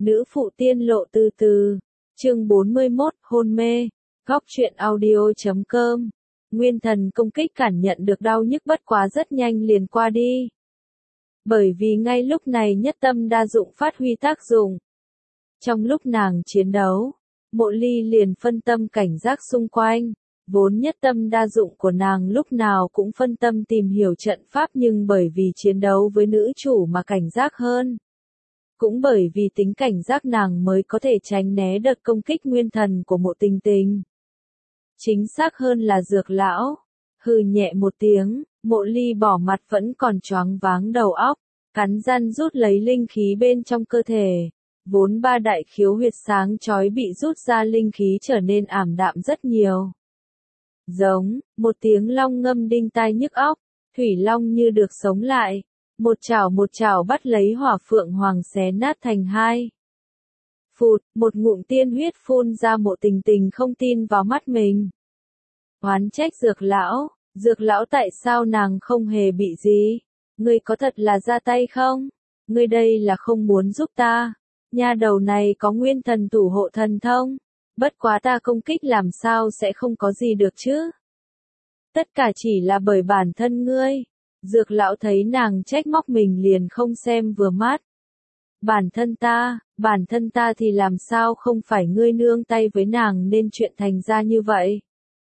Nữ phụ tiên lộ từ từ. Chương 41, hôn mê. Góc truyện audio.com. Nguyên thần công kích cảm nhận được đau nhức bất quá rất nhanh liền qua đi. Bởi vì ngay lúc này nhất tâm đa dụng phát huy tác dụng. Trong lúc nàng chiến đấu, Mộ Ly liền phân tâm cảnh giác xung quanh. Vốn nhất tâm đa dụng của nàng lúc nào cũng phân tâm tìm hiểu trận pháp, nhưng bởi vì chiến đấu với nữ chủ mà cảnh giác hơn. Cũng bởi vì tính cảnh giác nàng mới có thể tránh né đợt công kích nguyên thần của Mộ Tình Tình. Chính xác hơn là Dược lão. Hừ nhẹ một tiếng, Mộ Ly bỏ mặt vẫn còn choáng váng đầu óc, cắn răng rút lấy linh khí bên trong cơ thể. Vốn ba đại khiếu huyệt sáng chói bị rút ra, linh khí trở nên ảm đạm rất nhiều. Giống, một tiếng long ngâm đinh tai nhức óc, thủy long như được sống lại. Một chảo bắt lấy Hỏa Phượng Hoàng xé nát thành hai. Phụt, một ngụm tiên huyết phun ra. Mộ Tình Tình không tin vào mắt mình. Oán trách Dược lão tại sao nàng không hề bị gì? Ngươi có thật là ra tay không? Ngươi đây là không muốn giúp ta. Nha đầu này có nguyên thần thủ hộ thần thông. Bất quá ta công kích làm sao sẽ không có gì được chứ? Tất cả chỉ là bởi bản thân ngươi. Dược lão thấy nàng trách móc mình liền không xem vừa mắt. Bản thân ta thì làm sao không phải ngươi nương tay với nàng nên chuyện thành ra như vậy.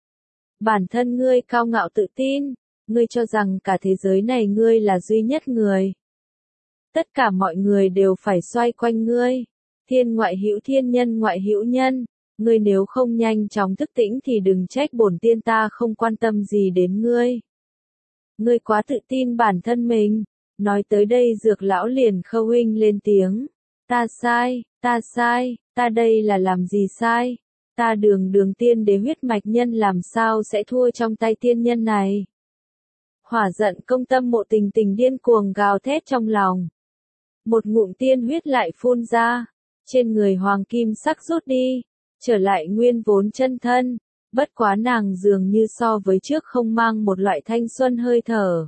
Bản thân ngươi cao ngạo tự tin, ngươi cho rằng cả thế giới này ngươi là duy nhất người. Tất cả mọi người đều phải xoay quanh ngươi. Thiên ngoại hữu thiên, nhân ngoại hữu nhân. Ngươi nếu không nhanh chóng thức tỉnh thì đừng trách bổn tiên ta không quan tâm gì đến ngươi. Ngươi quá tự tin bản thân mình. Nói tới đây Dược lão liền khâu huynh lên tiếng. Ta sai, ta đây là làm gì sai? Ta đường tiên đế huyết mạch nhân làm sao sẽ thua trong tay tiên nhân này? Hỏa giận công tâm. Mộ Tình Tình điên cuồng gào thét trong lòng. Một ngụm tiên huyết lại phun ra. Trên người hoàng kim sắc rút đi. Trở lại nguyên vốn chân thân. Bất quá nàng dường như so với trước không mang một loại thanh xuân hơi thở.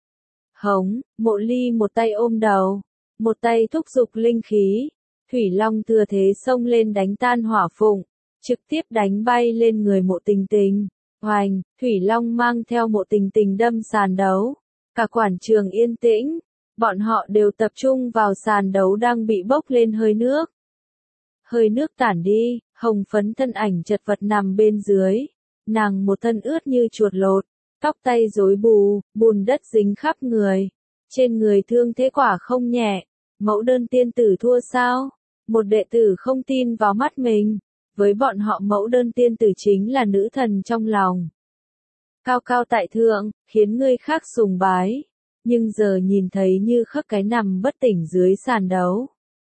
Hống, Mộ Ly một tay ôm đầu, một tay thúc giục linh khí. Thủy Long thừa thế xông lên đánh tan hỏa phụng, trực tiếp đánh bay lên người Mộ Tình Tình. Hoành, Thủy Long mang theo Mộ Tình Tình đâm sàn đấu. Cả quảng trường yên tĩnh, bọn họ đều tập trung vào sàn đấu đang bị bốc lên hơi nước. Hơi nước tản đi, hồng phấn thân ảnh chật vật nằm bên dưới. Nàng một thân ướt như chuột lột, tóc tay rối bù, bùn đất dính khắp người. Trên người thương thế quả không nhẹ. Mẫu đơn tiên tử thua sao? Một đệ tử không tin vào mắt mình. Với bọn họ mẫu đơn tiên tử chính là nữ thần trong lòng. Cao cao tại thượng, khiến người khác sùng bái. Nhưng giờ nhìn thấy như khắc cái nằm bất tỉnh dưới sàn đấu.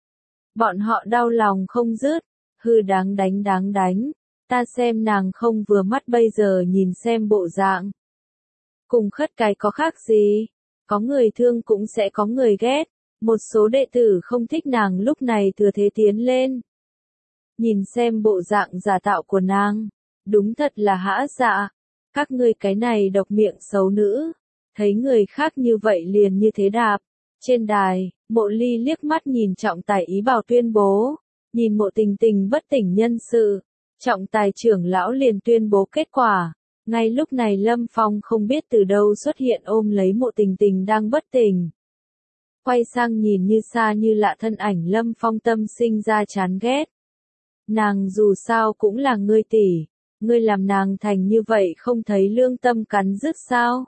Bọn họ đau lòng không dứt. Hư đáng đánh. Ta xem nàng không vừa mắt, bây giờ nhìn xem bộ dạng. Cùng khất cái có khác gì? Có người thương cũng sẽ có người ghét. Một số đệ tử không thích nàng lúc này thừa thế tiến lên. Nhìn xem bộ dạng giả tạo của nàng. Đúng thật là hã dạ. Các ngươi cái này độc miệng xấu nữ. Thấy người khác như vậy liền như thế đạp. Trên đài, Mộ Ly liếc mắt nhìn trọng tài ý bảo tuyên bố. Nhìn Mộ Tình Tình bất tỉnh nhân sự. Trọng tài trưởng lão liền tuyên bố kết quả. Ngay lúc này Lâm Phong không biết từ đâu xuất hiện ôm lấy Mộ Tình Tình đang bất tỉnh. Quay sang nhìn như xa như lạ thân ảnh Lâm Phong, tâm sinh ra chán ghét. Nàng dù sao cũng là ngươi tỷ. Ngươi làm nàng thành như vậy không thấy lương tâm cắn rứt sao?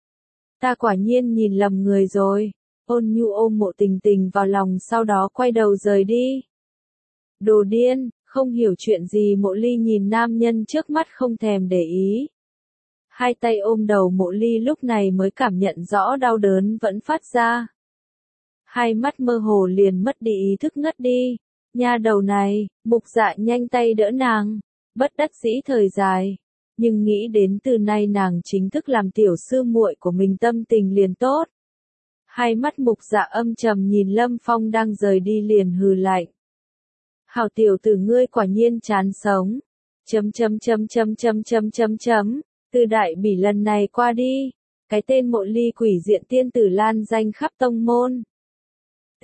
Ta quả nhiên nhìn lầm người rồi. Ôn Nhu ôm Mộ Tình Tình vào lòng sau đó quay đầu rời đi. Đồ điên, không hiểu chuyện gì. Mộ Ly nhìn nam nhân trước mắt không thèm để ý. Hai tay ôm đầu Mộ Ly lúc này mới cảm nhận rõ đau đớn vẫn phát ra. Hai mắt mơ hồ liền mất đi ý thức ngất đi. Nha đầu này, Mục Dạ nhanh tay đỡ nàng. Bất đắc dĩ thời dài. Nhưng nghĩ đến từ nay nàng chính thức làm tiểu sư muội của mình, tâm tình liền tốt. Hai mắt Mục Dạ âm trầm nhìn Lâm Phong đang rời đi liền hừ lạnh. Hảo tiểu tử ngươi quả nhiên chán sống. Từ đại bỉ lần này qua đi. Cái tên Mộ Ly quỷ diện tiên tử lan danh khắp tông môn.